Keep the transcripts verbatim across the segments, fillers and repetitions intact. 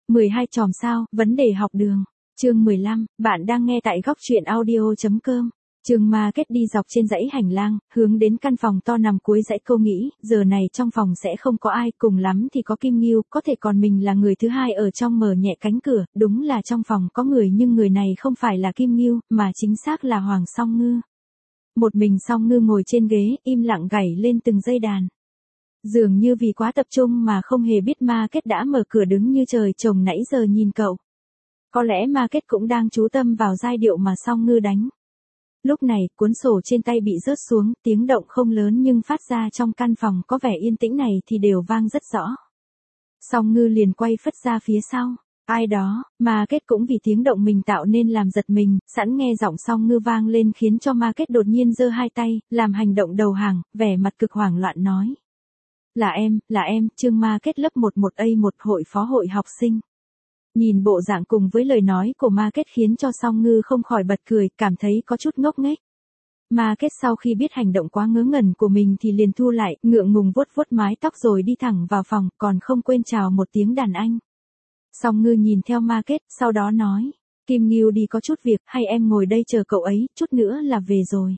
mười hai chòm sao, vấn đề học đường. Chương mười lăm, bạn đang nghe tại góc truyện audio chấm com. Trương Market đi dọc trên dãy hành lang, hướng đến căn phòng to nằm cuối dãy. Cô nghĩ, giờ này trong phòng sẽ không có ai, cùng lắm thì có Kim Nghiêu, có thể còn mình là người thứ hai ở trong. Mở nhẹ cánh cửa, đúng là trong phòng có người, nhưng người này không phải là Kim Nghiêu, mà chính xác là Hoàng Song Ngư. Một mình Song Ngư ngồi trên ghế, im lặng gảy lên từng dây đàn. Dường như vì quá tập trung mà không hề biết Market đã mở cửa đứng như trời trồng nãy giờ nhìn cậu. Có lẽ Market cũng đang chú tâm vào giai điệu mà Song Ngư đánh. Lúc này, cuốn sổ trên tay bị rớt xuống, tiếng động không lớn nhưng phát ra trong căn phòng có vẻ yên tĩnh này thì đều vang rất rõ. Song Ngư liền quay phất ra phía sau. Ai đó, Market cũng vì tiếng động mình tạo nên làm giật mình, sẵn nghe giọng Song Ngư vang lên khiến cho Market đột nhiên giơ hai tay, làm hành động đầu hàng, vẻ mặt cực hoảng loạn nói. Là em, là em, Trương Market lớp mười một A một hội phó hội học sinh. Nhìn bộ dạng cùng với lời nói của Market khiến cho Song Ngư không khỏi bật cười, cảm thấy có chút ngốc nghếch. Market sau khi biết hành động quá ngớ ngẩn của mình thì liền thu lại, ngượng ngùng vuốt vuốt mái tóc rồi đi thẳng vào phòng, còn không quên chào một tiếng đàn anh. Song Ngư nhìn theo Market, sau đó nói, Kim Nghiêu đi có chút việc, hay em ngồi đây chờ cậu ấy, chút nữa là về rồi.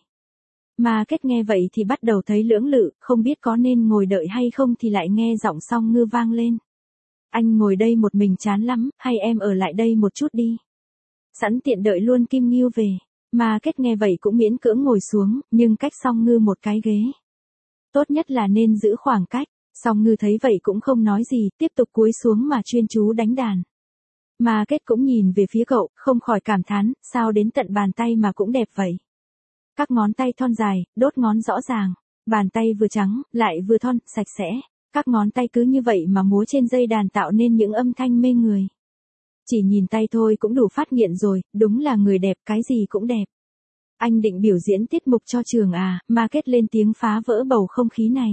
Market nghe vậy thì bắt đầu thấy lưỡng lự, không biết có nên ngồi đợi hay không thì lại nghe giọng Song Ngư vang lên. Anh ngồi đây một mình chán lắm, hay em ở lại đây một chút đi. Sẵn tiện đợi luôn Kim Nghiêu về. Market nghe vậy cũng miễn cưỡng ngồi xuống, nhưng cách Song Ngư một cái ghế. Tốt nhất là nên giữ khoảng cách. Song Ngư thấy vậy cũng không nói gì, tiếp tục cúi xuống mà chuyên chú đánh đàn. Market cũng nhìn về phía cậu, không khỏi cảm thán, sao đến tận bàn tay mà cũng đẹp vậy. Các ngón tay thon dài, đốt ngón rõ ràng, bàn tay vừa trắng, lại vừa thon, sạch sẽ. Các ngón tay cứ như vậy mà múa trên dây đàn tạo nên những âm thanh mê người. Chỉ nhìn tay thôi cũng đủ phát nghiện rồi, đúng là người đẹp, cái gì cũng đẹp. Anh định biểu diễn tiết mục cho trường à? Market lên tiếng phá vỡ bầu không khí này.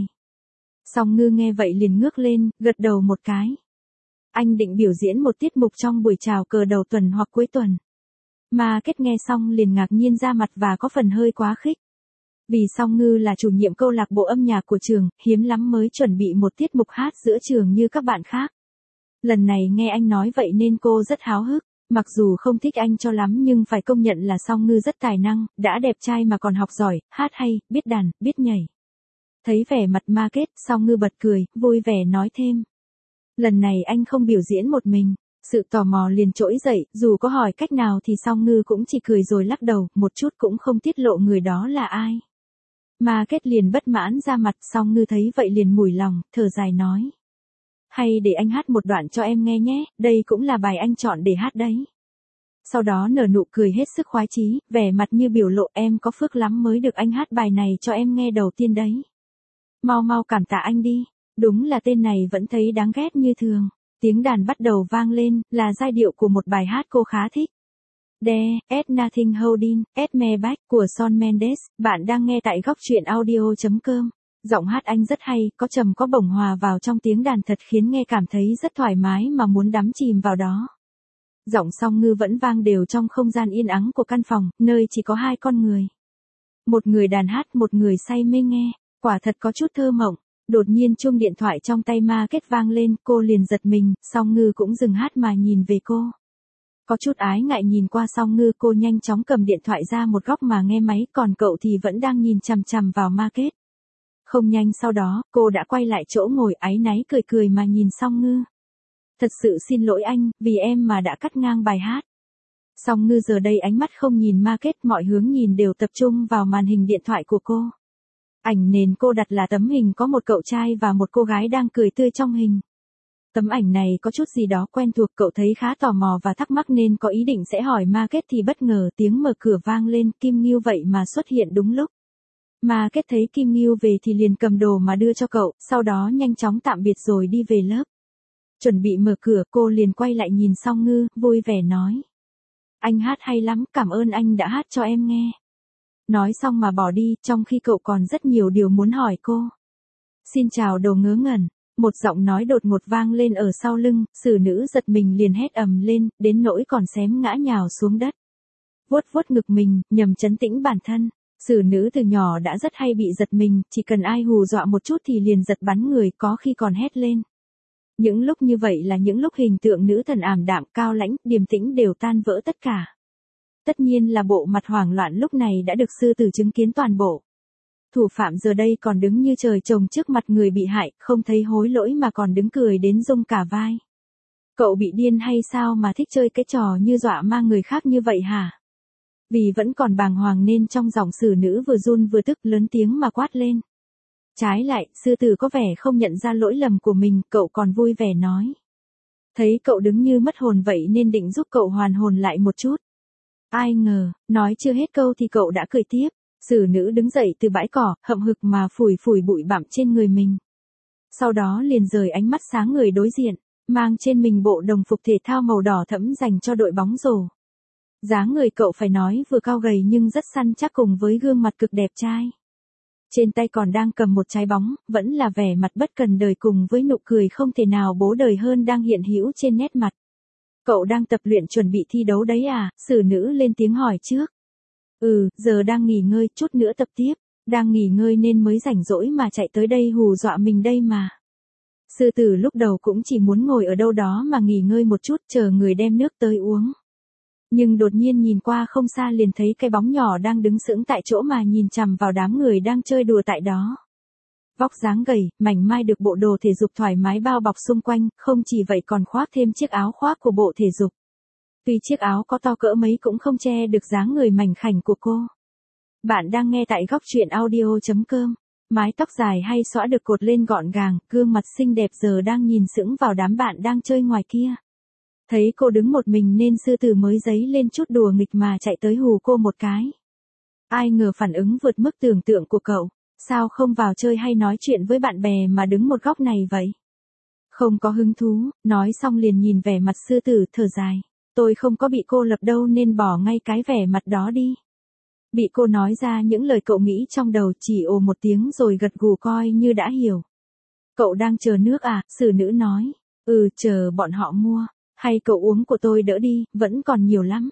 Song Ngư nghe vậy liền ngước lên, gật đầu một cái. Anh định biểu diễn một tiết mục trong buổi chào cờ đầu tuần hoặc cuối tuần. Market nghe xong liền ngạc nhiên ra mặt và có phần hơi quá khích. Vì Song Ngư là chủ nhiệm câu lạc bộ âm nhạc của trường, hiếm lắm mới chuẩn bị một tiết mục hát giữa trường như các bạn khác. Lần này nghe anh nói vậy nên cô rất háo hức, mặc dù không thích anh cho lắm nhưng phải công nhận là Song Ngư rất tài năng, đã đẹp trai mà còn học giỏi, hát hay, biết đàn, biết nhảy. Thấy vẻ mặt Market, Song Ngư bật cười, vui vẻ nói thêm. Lần này anh không biểu diễn một mình. Sự tò mò liền trỗi dậy, dù có hỏi cách nào thì Song Ngư cũng chỉ cười rồi lắc đầu, một chút cũng không tiết lộ người đó là ai. Market liền bất mãn ra mặt, Song Ngư thấy vậy liền mủi lòng, thở dài nói. Hay để anh hát một đoạn cho em nghe nhé, đây cũng là bài anh chọn để hát đấy. Sau đó nở nụ cười hết sức khoái chí, vẻ mặt như biểu lộ em có phước lắm mới được anh hát bài này cho em nghe đầu tiên đấy. Mau mau cảm tạ anh đi, đúng là tên này vẫn thấy đáng ghét như thường. Tiếng đàn bắt đầu vang lên, là giai điệu của một bài hát cô khá thích. There, Ain't Nothing Holding, At Me Back của Shawn Mendes, bạn đang nghe tại góc truyện audio chấm com. Giọng hát anh rất hay, có trầm có bổng hòa vào trong tiếng đàn thật khiến nghe cảm thấy rất thoải mái mà muốn đắm chìm vào đó. Giọng Song Ngư vẫn vang đều trong không gian yên ắng của căn phòng, nơi chỉ có hai con người. Một người đàn hát, một người say mê nghe, quả thật có chút thơ mộng. Đột nhiên chuông điện thoại trong tay Market vang lên, cô liền giật mình, Song Ngư cũng dừng hát mà nhìn về cô. Có chút ái ngại nhìn qua Song Ngư, cô nhanh chóng cầm điện thoại ra một góc mà nghe máy, còn cậu thì vẫn đang nhìn chằm chằm vào Market. Không nhanh sau đó, cô đã quay lại chỗ ngồi áy náy cười cười mà nhìn Song Ngư. Thật sự xin lỗi anh, vì em mà đã cắt ngang bài hát. Song Ngư giờ đây ánh mắt không nhìn Market, mọi hướng nhìn đều tập trung vào màn hình điện thoại của cô. Ảnh nền cô đặt là tấm hình có một cậu trai và một cô gái đang cười tươi trong hình. Tấm ảnh này có chút gì đó quen thuộc, cậu thấy khá tò mò và thắc mắc nên có ý định sẽ hỏi Market thì bất ngờ tiếng mở cửa vang lên, Kim Nghiêu vậy mà xuất hiện đúng lúc. Market thấy Kim Nghiêu về thì liền cầm đồ mà đưa cho cậu, sau đó nhanh chóng tạm biệt rồi đi về lớp. Chuẩn bị mở cửa, cô liền quay lại nhìn Song Ngư, vui vẻ nói. Anh hát hay lắm, cảm ơn anh đã hát cho em nghe. Nói xong mà bỏ đi, trong khi cậu còn rất nhiều điều muốn hỏi cô. Xin chào đồ ngớ ngẩn, một giọng nói đột ngột vang lên ở sau lưng, xử nữ giật mình liền hét ầm lên, đến nỗi còn xém ngã nhào xuống đất. Vuốt vuốt ngực mình, nhằm trấn tĩnh bản thân. Xử nữ từ nhỏ đã rất hay bị giật mình, chỉ cần ai hù dọa một chút thì liền giật bắn người, có khi còn hét lên. Những lúc như vậy là những lúc hình tượng nữ thần ảm đạm, cao lãnh, điềm tĩnh đều tan vỡ tất cả. Tất nhiên là bộ mặt hoảng loạn lúc này đã được sư tử chứng kiến toàn bộ. Thủ phạm giờ đây còn đứng như trời trồng trước mặt người bị hại, không thấy hối lỗi mà còn đứng cười đến rung cả vai. Cậu bị điên hay sao mà thích chơi cái trò như dọa ma người khác như vậy hả? Vì vẫn còn bàng hoàng nên trong giọng sử nữ vừa run vừa tức lớn tiếng mà quát lên. Trái lại, sư tử có vẻ không nhận ra lỗi lầm của mình, cậu còn vui vẻ nói. Thấy cậu đứng như mất hồn vậy nên định giúp cậu hoàn hồn lại một chút. Ai ngờ, nói chưa hết câu thì cậu đã cười tiếp. Sử nữ đứng dậy từ bãi cỏ, hậm hực mà phủi phủi bụi bặm trên người mình. Sau đó liền rời ánh mắt sáng người đối diện, mang trên mình bộ đồng phục thể thao màu đỏ thẫm dành cho đội bóng rổ. Dáng người cậu phải nói vừa cao gầy nhưng rất săn chắc cùng với gương mặt cực đẹp trai. Trên tay còn đang cầm một trái bóng, vẫn là vẻ mặt bất cần đời cùng với nụ cười không thể nào bố đời hơn đang hiện hữu trên nét mặt. Cậu đang tập luyện chuẩn bị thi đấu đấy à? Sử nữ lên tiếng hỏi trước. Ừ, giờ đang nghỉ ngơi, chút nữa tập tiếp. Đang nghỉ ngơi nên mới rảnh rỗi mà chạy tới đây hù dọa mình đây mà. Sư tử lúc đầu cũng chỉ muốn ngồi ở đâu đó mà nghỉ ngơi một chút chờ người đem nước tới uống. Nhưng đột nhiên nhìn qua không xa liền thấy cái bóng nhỏ đang đứng sững tại chỗ mà nhìn chằm vào đám người đang chơi đùa tại đó. Vóc dáng gầy, mảnh mai được bộ đồ thể dục thoải mái bao bọc xung quanh, không chỉ vậy còn khoác thêm chiếc áo khoác của bộ thể dục. Tuy chiếc áo có to cỡ mấy cũng không che được dáng người mảnh khảnh của cô. Bạn đang nghe tại góc truyện audio chấm com. Mái tóc dài hay xõa được cột lên gọn gàng, gương mặt xinh đẹp giờ đang nhìn sững vào đám bạn đang chơi ngoài kia. Thấy cô đứng một mình nên sư tử mới giấy lên chút đùa nghịch mà chạy tới hù cô một cái. Ai ngờ phản ứng vượt mức tưởng tượng của cậu, sao không vào chơi hay nói chuyện với bạn bè mà đứng một góc này vậy? Không có hứng thú, nói xong liền nhìn vẻ mặt sư tử thở dài. Tôi không có bị cô lập đâu nên bỏ ngay cái vẻ mặt đó đi. Bị cô nói ra những lời cậu nghĩ trong đầu chỉ ồ một tiếng rồi gật gù coi như đã hiểu. Cậu đang chờ nước à? Sử nữ nói. Ừ, chờ bọn họ mua. Hay cậu uống của tôi đỡ đi, vẫn còn nhiều lắm.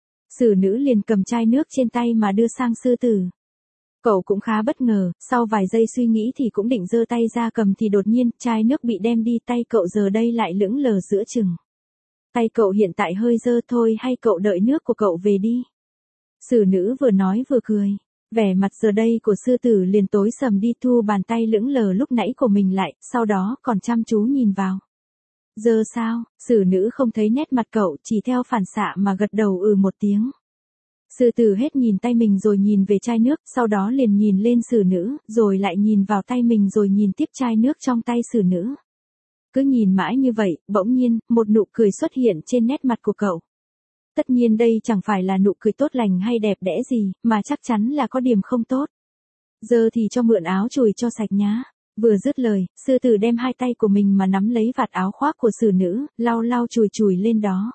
Sử nữ liền cầm chai nước trên tay mà đưa sang sư tử. Cậu cũng khá bất ngờ, sau vài giây suy nghĩ thì cũng định giơ tay ra cầm thì đột nhiên chai nước bị đem đi, tay cậu giờ đây lại lững lờ giữa chừng. Tay cậu hiện tại hơi dơ thôi, hay cậu đợi nước của cậu về đi. Sử nữ vừa nói vừa cười. Vẻ mặt giờ đây của sư tử liền tối sầm đi, thu bàn tay lững lờ lúc nãy của mình lại, sau đó còn chăm chú nhìn vào. Giờ sao? Sử nữ không thấy nét mặt cậu, chỉ theo phản xạ mà gật đầu ừ một tiếng. Sư tử hết nhìn tay mình rồi nhìn về chai nước, sau đó liền nhìn lên sử nữ, rồi lại nhìn vào tay mình rồi nhìn tiếp chai nước trong tay sử nữ. Cứ nhìn mãi như vậy, bỗng nhiên, một nụ cười xuất hiện trên nét mặt của cậu. Tất nhiên đây chẳng phải là nụ cười tốt lành hay đẹp đẽ gì, mà chắc chắn là có điểm không tốt. Giờ thì cho mượn áo chùi cho sạch nhá. Vừa dứt lời, sư tử đem hai tay của mình mà nắm lấy vạt áo khoác của sử nữ, lau lau chùi chùi lên đó.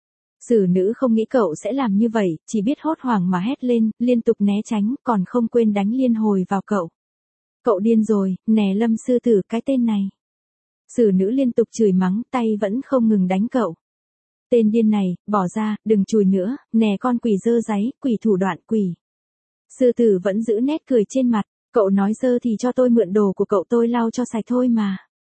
Sử nữ không nghĩ cậu sẽ làm như vậy, chỉ biết hốt hoảng mà hét lên, liên tục né tránh, còn không quên đánh liên hồi vào cậu. Cậu điên rồi, nè Lâm sư tử cái tên này. Sử nữ liên tục chửi mắng, tay vẫn không ngừng đánh cậu. Tên điên này, bỏ ra, đừng chùi nữa, nè con quỷ dơ dáy, quỷ thủ đoạn quỷ. Sư tử vẫn giữ nét cười trên mặt, cậu nói dơ thì cho tôi mượn đồ của cậu tôi lau cho sạch thôi mà.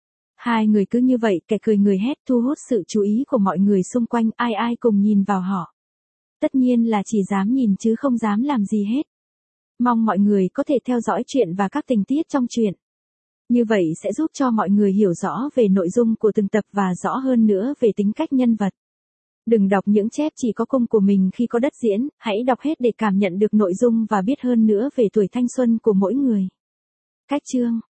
Hai người cứ như vậy, kẻ cười người hét thu hút sự chú ý của mọi người xung quanh, ai ai cùng nhìn vào họ. Tất nhiên là chỉ dám nhìn chứ không dám làm gì hết. Mong mọi người có thể theo dõi chuyện và các tình tiết trong truyện. Như vậy sẽ giúp cho mọi người hiểu rõ về nội dung của từng tập và rõ hơn nữa về tính cách nhân vật. Đừng đọc những chép chỉ có cung của mình khi có đất diễn, hãy đọc hết để cảm nhận được nội dung và biết hơn nữa về tuổi thanh xuân của mỗi người. Cách chương